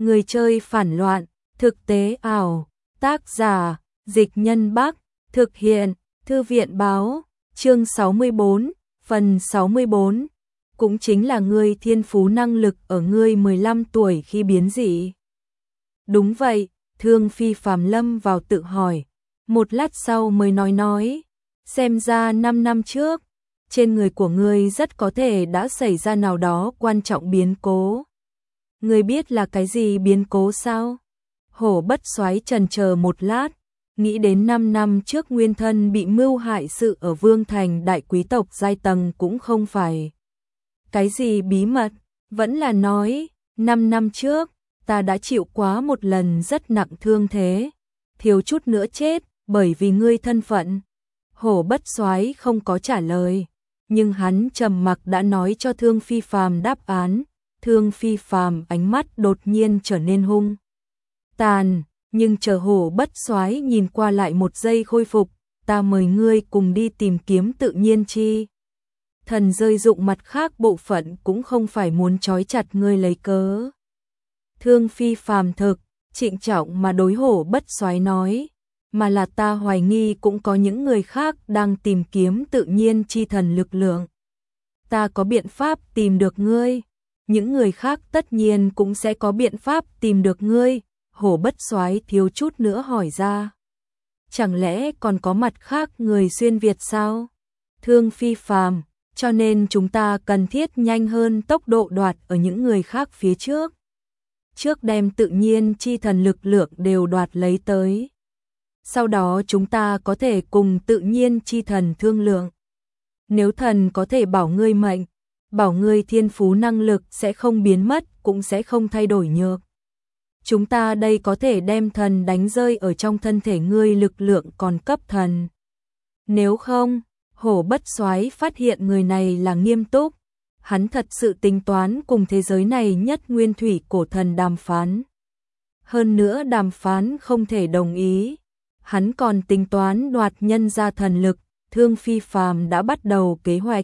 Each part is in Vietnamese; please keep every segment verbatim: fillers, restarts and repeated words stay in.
Người chơi phản loạn, thực tế ảo, tác giả, Dịch Nhân Bắc, thực hiện, Thư viện báo, chương sáu mươi tư, phần sáu mươi tư, cũng chính là ngươi thiên phú năng lực ở ngươi mười lăm tuổi khi biến dị. Đúng vậy, Thương Phi Phàm lâm vào tự hỏi, một lát sau mới nói nói, xem ra năm năm trước, trên người của ngươi rất có thể đã xảy ra nào đó quan trọng biến cố. Ngươi biết là cái gì biến cố sao? Hổ Bất Soái chần chờ một lát, nghĩ đến năm năm trước nguyên thân bị mưu hại sự ở Vương Thành đại quý tộc giai tầng cũng không phải cái gì bí mật, vẫn là nói, năm năm trước, ta đã chịu quá một lần rất nặng thương thế, thiếu chút nữa chết, bởi vì ngươi thân phận. Hổ Bất Soái không có trả lời, nhưng hắn trầm mặc đã nói cho Thương Phi Phàm đáp án. Thương Phi Phàm ánh mắt đột nhiên trở nên hung tàn, nhưng chờ Hổ Bất Soái nhìn qua lại một giây khôi phục, ta mời ngươi cùng đi tìm kiếm tự nhiên chi. Thần rơi dụng mặt khác bộ phận cũng không phải muốn trói chặt ngươi lấy cớ. Thương Phi Phàm thực, trịnh trọng mà đối Hổ Bất Soái nói, mà là ta hoài nghi cũng có những người khác đang tìm kiếm tự nhiên chi thần lực lượng. Ta có biện pháp tìm được ngươi, những người khác tất nhiên cũng sẽ có biện pháp tìm được ngươi. Hổ Bất Soái thiếu chút nữa hỏi ra. Chẳng lẽ còn có mặt khác người xuyên Việt sao? Thương Phi Phàm, cho nên chúng ta cần thiết nhanh hơn tốc độ đoạt ở những người khác phía trước. Trước đem tự nhiên chi thần lực lượng đều đoạt lấy tới. Sau đó chúng ta có thể cùng tự nhiên chi thần thương lượng. Nếu thần có thể bảo ngươi mệnh, bảo ngươi thiên phú năng lực sẽ không biến mất, cũng sẽ không thay đổi nhược. Chúng ta đây có thể đem thần đánh rơi ở trong thân thể ngươi lực lượng còn cấp thần. Nếu không, Hổ Bất Soái phát hiện người này là nghiêm túc, hắn thật sự tính toán cùng thế giới này nhất nguyên thủy cổ thần đàm phán. Hơn nữa đàm phán không thể đồng ý, hắn còn tính toán đoạt nhân gia thần lực. Thương Phi Phàm đã bắt đầu kế hoạch.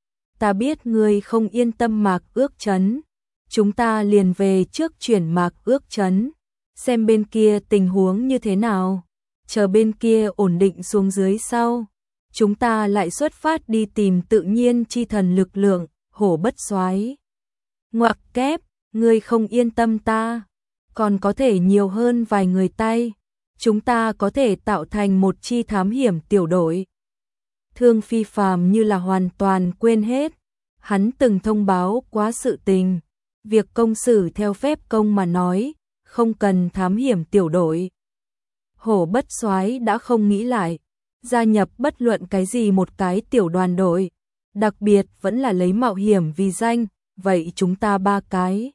Ta biết ngươi không yên tâm Mạc Ước Trấn, chúng ta liền về trước chuyển Mạc Ước Trấn, xem bên kia tình huống như thế nào, chờ bên kia ổn định xuống dưới sau, chúng ta lại xuất phát đi tìm tự nhiên chi thần lực lượng. Hổ Bất Soái ngoặc kép, ngươi không yên tâm ta, còn có thể nhiều hơn vài người tay, chúng ta có thể tạo thành một chi thám hiểm tiểu đội. Thương Phi Phàm như là hoàn toàn quên hết, hắn từng thông báo quá sự tình, việc công xử theo phép công mà nói, không cần thám hiểm tiểu đội. Hổ Bất Soái đã không nghĩ lại, gia nhập bất luận cái gì một cái tiểu đoàn đội, đặc biệt vẫn là lấy mạo hiểm vì danh, vậy chúng ta ba cái.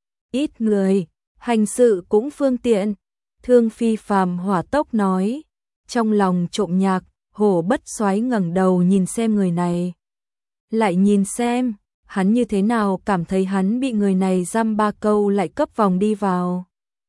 Ít người, hành sự cũng phương tiện, Thương Phi Phàm hỏa tốc nói, trong lòng trộm nhạc. Hổ Bất Soái ngẩng đầu nhìn xem người này, lại nhìn xem, hắn như thế nào cảm thấy hắn bị người này dăm ba câu lại cấp vòng đi vào.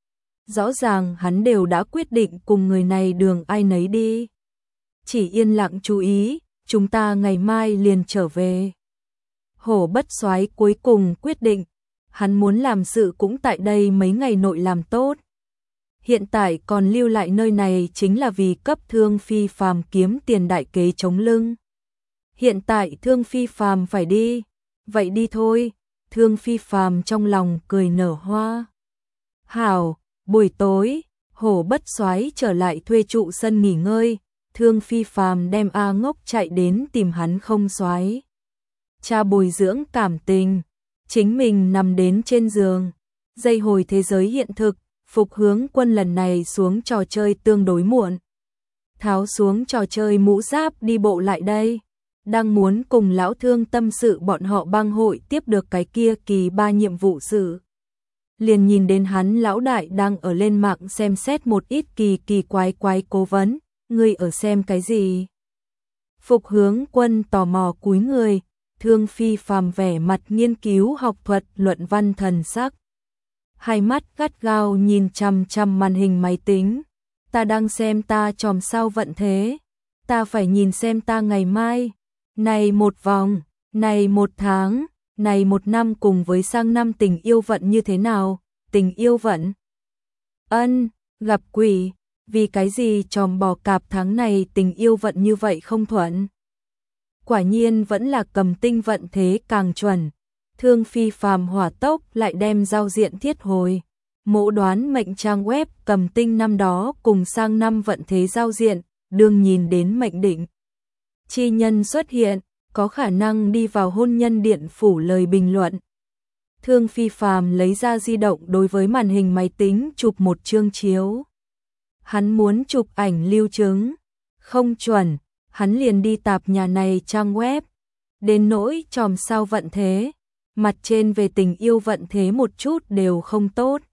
Rõ ràng hắn đều đã quyết định cùng người này đường ai nấy đi. Chỉ yên lặng chú ý, chúng ta ngày mai liền trở về. Hổ Bất Soái cuối cùng quyết định, hắn muốn làm sự cũng tại đây mấy ngày nội làm tốt. Hiện tại còn lưu lại nơi này chính là vì cấp Thương Phi Phàm kiếm tiền đại kế chống lưng. Hiện tại Thương Phi Phàm phải đi, vậy đi thôi. Thương Phi Phàm trong lòng cười nở hoa. Hảo, buổi tối, Hổ Bất Soái trở lại thuê trụ sân nghỉ ngơi, Thương Phi Phàm đem A Ngốc chạy đến tìm hắn không soái. Cha bồi dưỡng cảm tình, chính mình nằm đến trên giường, dây hồi thế giới hiện thực. Phục Hướng Quân lần này xuống trò chơi tương đối muộn. Tháo xuống trò chơi mũ giáp đi bộ lại đây. Đang muốn cùng lão Thương tâm sự bọn họ bang hội tiếp được cái kia kỳ ba nhiệm vụ sự. Liền nhìn đến hắn lão đại đang ở lên mạng xem xét một ít kỳ kỳ quái quái cố vấn. Ngươi ở xem cái gì? Phục Hướng Quân tò mò cúi người. Thương Phi Phàm vẻ mặt nghiên cứu học thuật luận văn thần sắc. Hai mắt gắt gao nhìn chằm chằm màn hình máy tính. Ta đang xem ta tròm sao vận thế. Ta phải nhìn xem ta ngày mai. Này một vòng, này một tháng, này một năm cùng với sang năm tình yêu vận như thế nào. tình yêu vận. Ân, gặp quỷ, vì cái gì chòm bò cạp tháng này tình yêu vận như vậy không thuận. Quả nhiên vẫn là cầm tinh vận thế càng chuẩn. Thương Phi Phàm hỏa tốc lại đem giao diện thiết hồi. Mộ đoán mệnh trang web cầm tinh năm đó cùng sang năm vận thế giao diện, đương nhìn đến mệnh định. Chi nhân xuất hiện, có khả năng đi vào hôn nhân điện phủ lời bình luận. Thương Phi Phàm lấy ra di động đối với màn hình máy tính chụp một chương chiếu. Hắn muốn chụp ảnh lưu chứng, không chuẩn, hắn liền đi tạp nhà này trang web. Đến nỗi chòm sao vận thế, mặt trên về tình yêu vận thế một chút đều không tốt.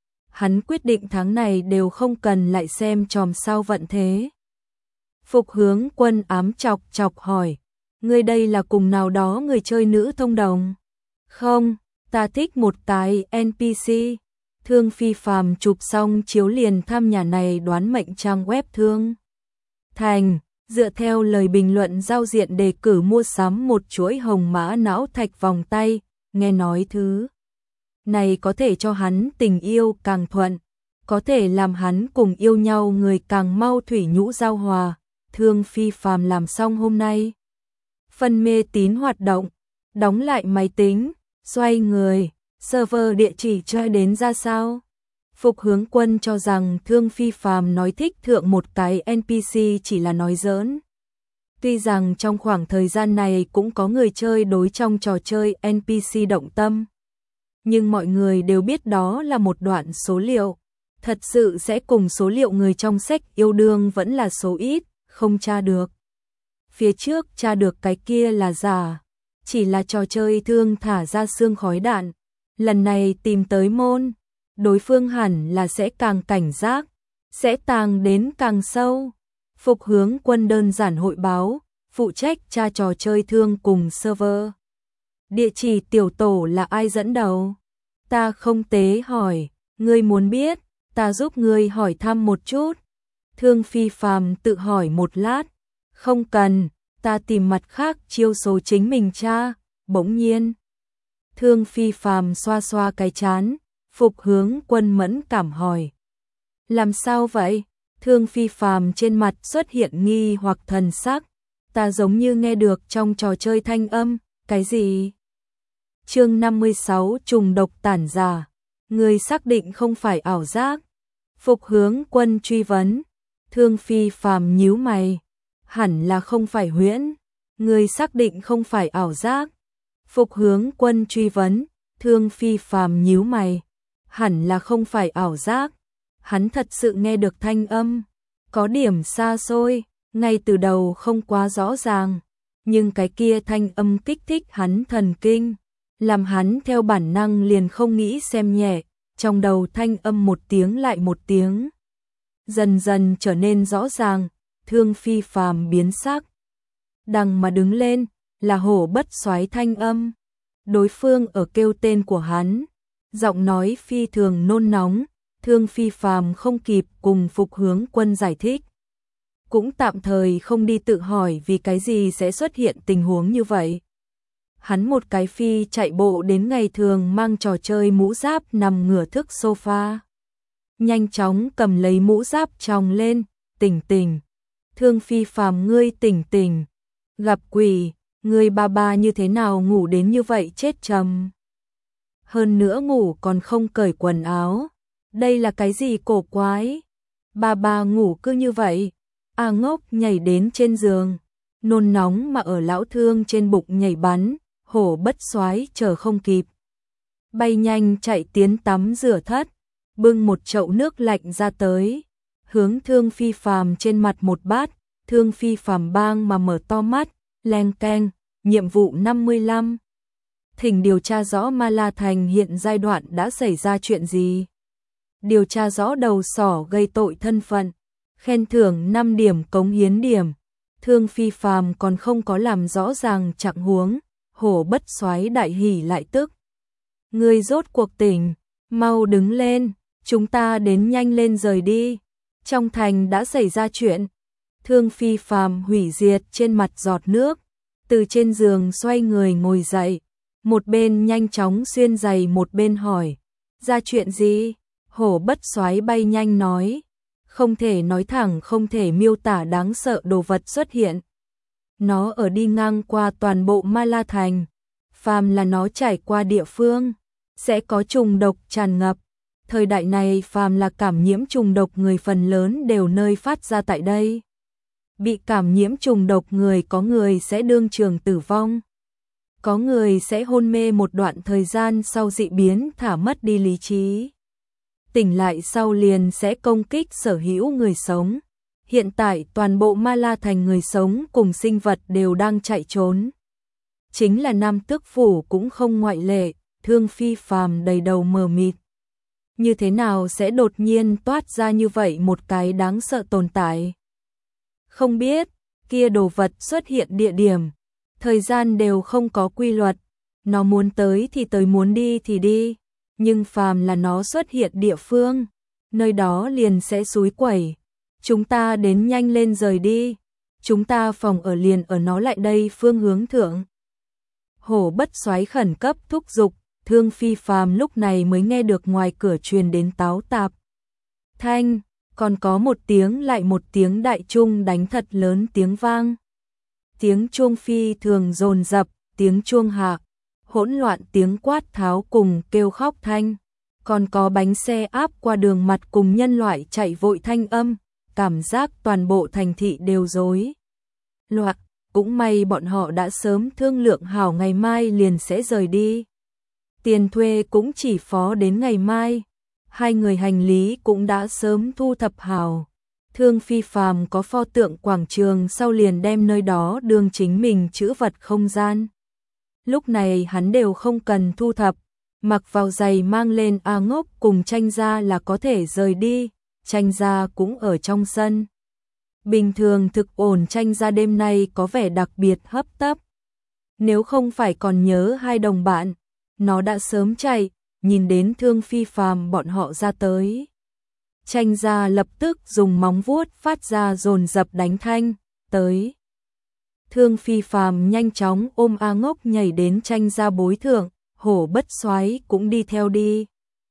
Hắn quyết định tháng này đều không cần lại xem chòm sao vận thế. Phục Hướng Quân ám chọc chọc hỏi, ngươi đây là cùng nào đó người chơi nữ thông đồng? Không, ta thích một cái en pê xê. Thương Phi Phàm chụp xong chiếu liền thăm nhà này đoán mệnh trang web Thương Thành, dựa theo lời bình luận giao diện đề cử mua sắm một chuỗi hồng mã não thạch vòng tay, nghe nói thứ này có thể cho hắn tình yêu càng thuận, có thể làm hắn cùng yêu nhau người càng mau thủy nhũ giao hòa. Thương Phi Phàm làm xong hôm nay. Phần mê tín hoạt động, đóng lại máy tính, xoay người, server địa chỉ chơi đến ra sao? Phục Hướng Quân cho rằng Thương Phi Phàm nói thích thượng một cái en pê xê chỉ là nói giỡn. Tuy rằng trong khoảng thời gian này cũng có người chơi đối trong trò chơi en pê xê động tâm, nhưng mọi người đều biết đó là một đoạn số liệu, thật sự sẽ cùng số liệu người trong sách yêu đương vẫn là số ít, không tra được. Phía trước tra được cái kia là giả, chỉ là trò chơi thương thả ra xương khói đạn, lần này tìm tới môn, đối phương hẳn là sẽ càng cảnh giác, sẽ tàng đến càng sâu. Phục Hướng Quân đơn giản hội báo, phụ trách tra trò chơi thương cùng server. Địa chỉ tiểu tổ là ai dẫn đầu? Ta không tế hỏi, ngươi muốn biết, ta giúp ngươi hỏi thăm một chút. Thương Phi Phàm tự hỏi một lát, không cần, ta tìm mặt khác chiêu số chính mình tra. Bỗng nhiên, Thương Phi Phàm xoa xoa cái chán, Phục Hướng Quân mẫn cảm hỏi, làm sao vậy? Thương Phi Phàm trên mặt xuất hiện nghi hoặc thần sắc, ta giống như nghe được trong trò chơi thanh âm, cái gì? Chương năm mươi sáu trùng độc tản giả, người xác định không phải ảo giác? Phục Hướng Quân truy vấn. Thương Phi Phàm nhíu mày, hẳn là không phải huyễn, người xác định không phải ảo giác? Phục Hướng Quân truy vấn. Thương Phi Phàm nhíu mày, hẳn là không phải ảo giác. Hắn thật sự nghe được thanh âm, có điểm xa xôi, ngay từ đầu không quá rõ ràng, nhưng cái kia thanh âm kích thích hắn thần kinh, làm hắn theo bản năng liền không nghĩ xem nhẹ, trong đầu thanh âm một tiếng lại một tiếng, dần dần trở nên rõ ràng. Thương Phi Phàm biến sắc, đằng mà đứng lên, là Hổ Bất Soái thanh âm, đối phương ở kêu tên của hắn, giọng nói phi thường nôn nóng. Thương Phi Phàm không kịp cùng Phục Hướng Quân giải thích, cũng tạm thời không đi tự hỏi vì cái gì sẽ xuất hiện tình huống như vậy. Hắn một cái phi chạy bộ đến ngày thường mang trò chơi mũ giáp nằm ngửa thức sofa, nhanh chóng cầm lấy mũ giáp tròng lên, tỉnh tỉnh. Thương Phi Phàm, ngươi tỉnh tỉnh, gặp quỷ, ngươi ba ba như thế nào ngủ đến như vậy chết trầm. Hơn nữa ngủ còn không cởi quần áo. Đây là cái gì cổ quái? Bà bà ngủ cứ như vậy. A Ngốc nhảy đến trên giường, nôn nóng mà ở lão Thương trên bụng nhảy bắn. Hổ Bất Soái chờ không kịp, bay nhanh chạy tiến tắm rửa thất, bưng một chậu nước lạnh ra tới, hướng Thương Phi Phàm trên mặt một bát. Thương Phi Phàm bang mà mở to mắt, leng keng. Nhiệm vụ năm mươi lăm, thỉnh điều tra rõ Ma La Thành hiện giai đoạn đã xảy ra chuyện gì. Điều tra rõ đầu sỏ gây tội thân phận, khen thưởng năm điểm cống hiến điểm. Thương Phi Phàm còn không có làm rõ ràng trạng huống, Hổ Bất Soái đại hỉ lại tức. Ngươi rốt cuộc tỉnh, mau đứng lên, chúng ta đến nhanh lên rời đi. Trong thành đã xảy ra chuyện. Thương Phi Phàm hủy diệt trên mặt giọt nước, từ trên giường xoay người ngồi dậy, một bên nhanh chóng xuyên giày một bên hỏi, Ra chuyện gì? Hổ Bất Soái bay nhanh nói. Không thể nói thẳng, không thể miêu tả đáng sợ đồ vật xuất hiện. Nó ở đi ngang qua toàn bộ Ma La Thành. Phàm là nó trải qua địa phương, sẽ có trùng độc tràn ngập. Thời đại này phàm là cảm nhiễm trùng độc người phần lớn đều nơi phát ra tại đây. Bị cảm nhiễm trùng độc người có người sẽ đương trường tử vong. Có người sẽ hôn mê một đoạn thời gian sau dị biến thả mất đi lý trí. Tỉnh lại sau liền sẽ công kích sở hữu người sống. Hiện tại toàn bộ Ma La Thành người sống cùng sinh vật đều đang chạy trốn. Chính là Nam Tước Phủ cũng không ngoại lệ, Thương Phi Phàm đầy đầu mờ mịt. Như thế nào sẽ đột nhiên toát ra như vậy một cái đáng sợ tồn tại? Không biết, kia đồ vật xuất hiện địa điểm, thời gian đều không có quy luật, nó muốn tới thì tới, muốn đi thì đi, nhưng phàm là nó xuất hiện địa phương, nơi đó liền sẽ xúi quẩy. Chúng ta đến nhanh lên rời đi, chúng ta phòng ở liền ở nó lại đây phương hướng thượng. Hổ Bất Soái khẩn cấp thúc giục, Thương Phi Phàm lúc này mới nghe được ngoài cửa truyền đến táo tạp thanh, còn có một tiếng lại một tiếng đại chuông đánh thật lớn tiếng vang. Tiếng chuông phi thường dồn dập, tiếng chuông hạ, hỗn loạn tiếng quát tháo cùng kêu khóc thanh, còn có bánh xe áp qua đường mặt cùng nhân loại chạy vội thanh âm, cảm giác toàn bộ thành thị đều rối loạn. Cũng may bọn họ đã sớm thương lượng hảo ngày mai liền sẽ rời đi. Tiền thuê cũng chỉ phó đến ngày mai. Hai người hành lý cũng đã sớm thu thập hảo. Thương Phi Phàm có pho tượng quảng trường sau liền đem nơi đó đương chính mình trữ vật không gian. Lúc này hắn đều không cần thu thập, mặc vào giày mang lên A Ngốc cùng Tranh Gia là có thể rời đi. Tranh Gia cũng ở trong sân. Bình thường thực ổn, Tranh Gia đêm nay có vẻ đặc biệt hấp tấp. Nếu không phải còn nhớ hai đồng bạn, nó đã sớm chạy, nhìn đến Thương Phi Phàm bọn họ ra tới. Tranh Gia lập tức dùng móng vuốt phát ra dồn dập đánh thanh, tới. Thương Phi Phàm nhanh chóng ôm A Ngốc nhảy đến Tranh Gia bối thượng, Hổ Bất Soái cũng đi theo đi.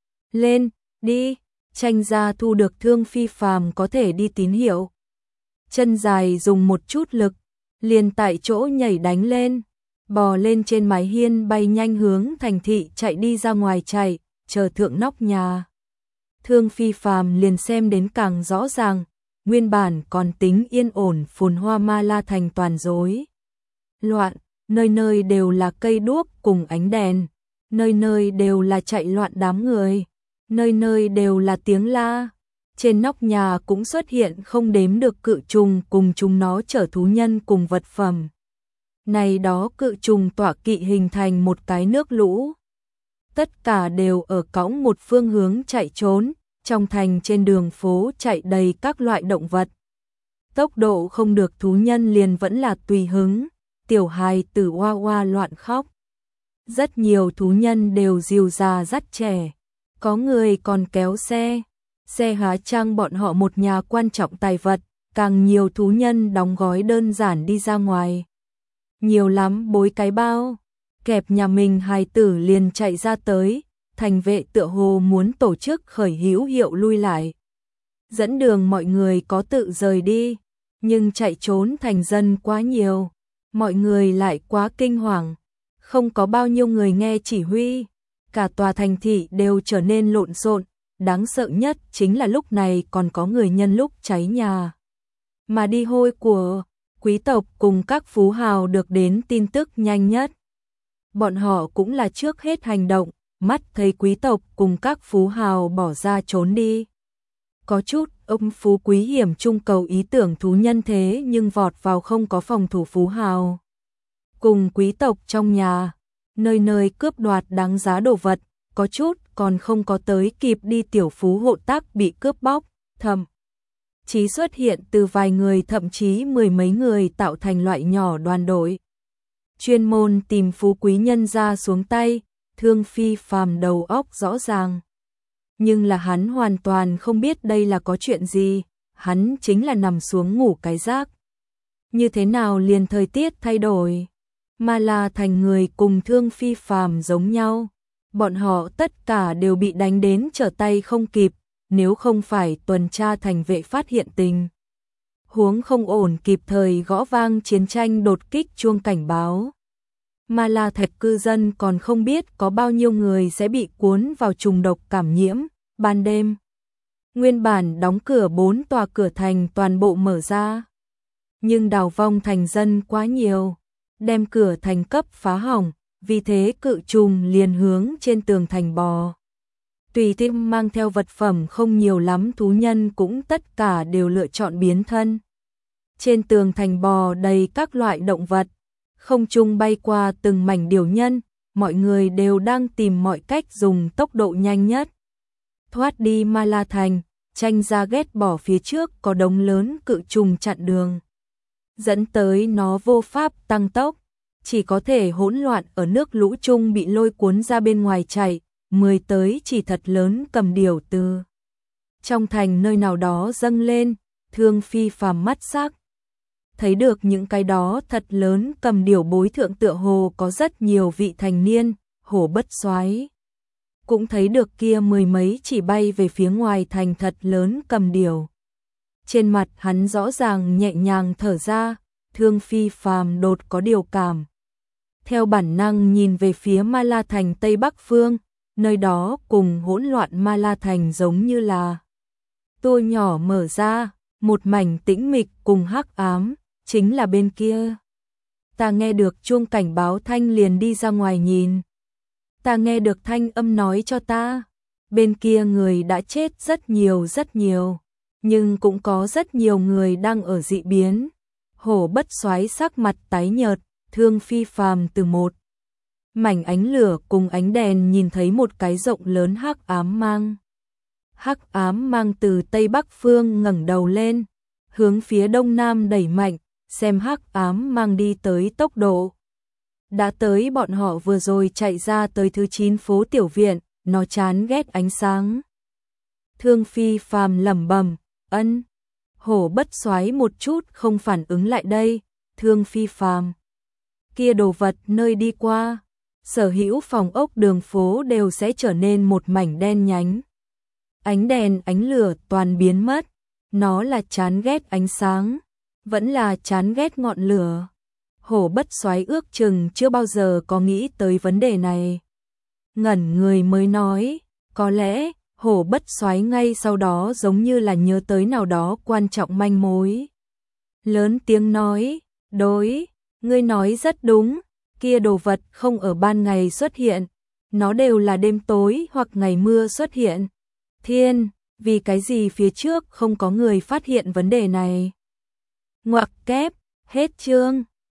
Lên, đi, Tranh Gia thu được Thương Phi Phàm có thể đi tín hiệu. Chân dài dùng một chút lực, liền tại chỗ nhảy đánh lên, bò lên trên mái hiên bay nhanh hướng thành thị chạy đi ra ngoài chạy, chờ thượng nóc nhà. Thương Phi Phàm liền xem đến càng rõ ràng, nguyên bản còn tính yên ổn phồn hoa Ma La Thành toàn rối loạn, nơi nơi đều là cây đuốc cùng ánh đèn, nơi nơi đều là chạy loạn đám người, nơi nơi đều là tiếng la. Trên nóc nhà cũng xuất hiện không đếm được cự trùng cùng chúng nó chở thú nhân cùng vật phẩm. Này đó cự trùng tọa kỵ hình thành một cái nước lũ. Tất cả đều ở cõng một phương hướng chạy trốn, trong thành trên đường phố chạy đầy các loại động vật. Tốc độ không được, thú nhân liền vẫn là tùy hứng, tiểu hài tử oa oa loạn khóc. Rất nhiều thú nhân đều dìu già dắt trẻ, có người còn kéo xe. Xe hóa trang bọn họ một nhà quan trọng tài vật, càng nhiều thú nhân đóng gói đơn giản đi ra ngoài. Nhiều lắm bối cái bao, kẹp nhà mình hài tử liền chạy ra tới, thành vệ tựa hồ muốn tổ chức khởi hữu hiệu lui lại. Dẫn đường mọi người có tự rời đi, nhưng chạy trốn thành dân quá nhiều, mọi người lại quá kinh hoàng, không có bao nhiêu người nghe chỉ huy, cả tòa thành thị đều trở nên lộn xộn. Đáng sợ nhất chính là lúc này còn có người nhân lúc cháy nhà mà đi hôi của. Quý tộc cùng các phú hào được đến tin tức nhanh nhất. Bọn họ cũng là trước hết hành động, mắt thấy quý tộc cùng các phú hào bỏ ra trốn đi. Có chút ông phú quý hiểm trung cầu ý tưởng thú nhân thế nhưng vọt vào không có phòng thủ phú hào. Cùng quý tộc trong nhà, nơi nơi cướp đoạt đáng giá đồ vật, có chút còn không có tới kịp đi tiểu phú hộ tác bị cướp bóc, thậm chí xuất hiện từ vài người thậm chí mười mấy người tạo thành loại nhỏ đoàn đội. Chuyên môn tìm phú quý nhân ra xuống tay, Thương Phi Phàm đầu óc rõ ràng. Nhưng là hắn hoàn toàn không biết đây là có chuyện gì, hắn chính là nằm xuống ngủ cái giấc. Như thế nào liền thời tiết thay đổi, Ma La Thành người cùng Thương Phi Phàm giống nhau. Bọn họ tất cả đều bị đánh đến trở tay không kịp, nếu không phải tuần tra thành vệ phát hiện tình huống không ổn kịp thời gõ vang chiến tranh đột kích chuông cảnh báo. Ma La Thạch cư dân còn không biết có bao nhiêu người sẽ bị cuốn vào trùng độc cảm nhiễm. Ban đêm, nguyên bản đóng cửa bốn tòa cửa thành toàn bộ mở ra. Nhưng đào vong thành dân quá nhiều, đem cửa thành cấp phá hỏng, vì thế cự trùng liền hướng trên tường thành bò. Tùy tim mang theo vật phẩm không nhiều lắm thú nhân cũng tất cả đều lựa chọn biến thân. Trên tường thành bò đầy các loại động vật, không trung bay qua từng mảnh điểu nhân, mọi người đều đang tìm mọi cách dùng tốc độ nhanh nhất thoát đi Ma La Thành. Tranh ra ghét bỏ phía trước có đống lớn cự trùng chặn đường, dẫn tới nó vô pháp tăng tốc, chỉ có thể hỗn loạn ở nước lũ chung bị lôi cuốn ra bên ngoài chạy. Mười tới chỉ thật lớn cầm điểu từ trong thành nơi nào đó dâng lên, Thương Phi phàm mắt sắc. Thấy được những cái đó thật lớn cầm điểu bối thượng tựa hồ có rất nhiều vị thành niên, hổ bất soái cũng thấy được kia mười mấy chỉ bay về phía ngoài thành thật lớn cầm điểu. Trên mặt hắn rõ ràng nhẹ nhàng thở ra, Thương Phi phàm đột có điều cảm. Theo bản năng nhìn về phía Ma La Thành Tây Bắc phương, nơi đó cùng hỗn loạn Ma La Thành giống như là tua nhỏ mở ra, một mảnh tĩnh mịch cùng hắc ám, chính là bên kia. Ta nghe được chuông cảnh báo thanh liền đi ra ngoài nhìn. Ta nghe được thanh âm nói cho ta, bên kia người đã chết rất nhiều rất nhiều, nhưng cũng có rất nhiều người đang ở dị biến. Hổ bất soái sắc mặt tái nhợt, Thương Phi phàm từ một mảnh ánh lửa cùng ánh đèn nhìn thấy một cái rộng lớn hắc ám mang. Hắc ám mang từ Tây Bắc phương ngẩng đầu lên, hướng phía Đông Nam đẩy mạnh, xem hắc ám mang đi tới tốc độ. Đã tới bọn họ vừa rồi chạy ra tới thứ chín phố tiểu viện, nó chán ghét ánh sáng. Thương Phi phàm lẩm bẩm, ân. Hổ bất soái một chút không phản ứng lại đây, Thương Phi phàm. Kia đồ vật nơi đi qua, sở hữu phòng ốc đường phố đều sẽ trở nên một mảnh đen nhánh. Ánh đèn ánh lửa toàn biến mất, nó là chán ghét ánh sáng, vẫn là chán ghét ngọn lửa. Hổ bất soái ước chừng chưa bao giờ có nghĩ tới vấn đề này. Ngẩn người mới nói, có lẽ, hổ bất soái ngay sau đó giống như là nhớ tới nào đó quan trọng manh mối. Lớn tiếng nói, đối, ngươi nói rất đúng, kia đồ vật không ở ban ngày xuất hiện, nó đều là đêm tối hoặc ngày mưa xuất hiện. Thiên, vì cái gì phía trước không có người phát hiện vấn đề này? Ngoặc kép, hết chương.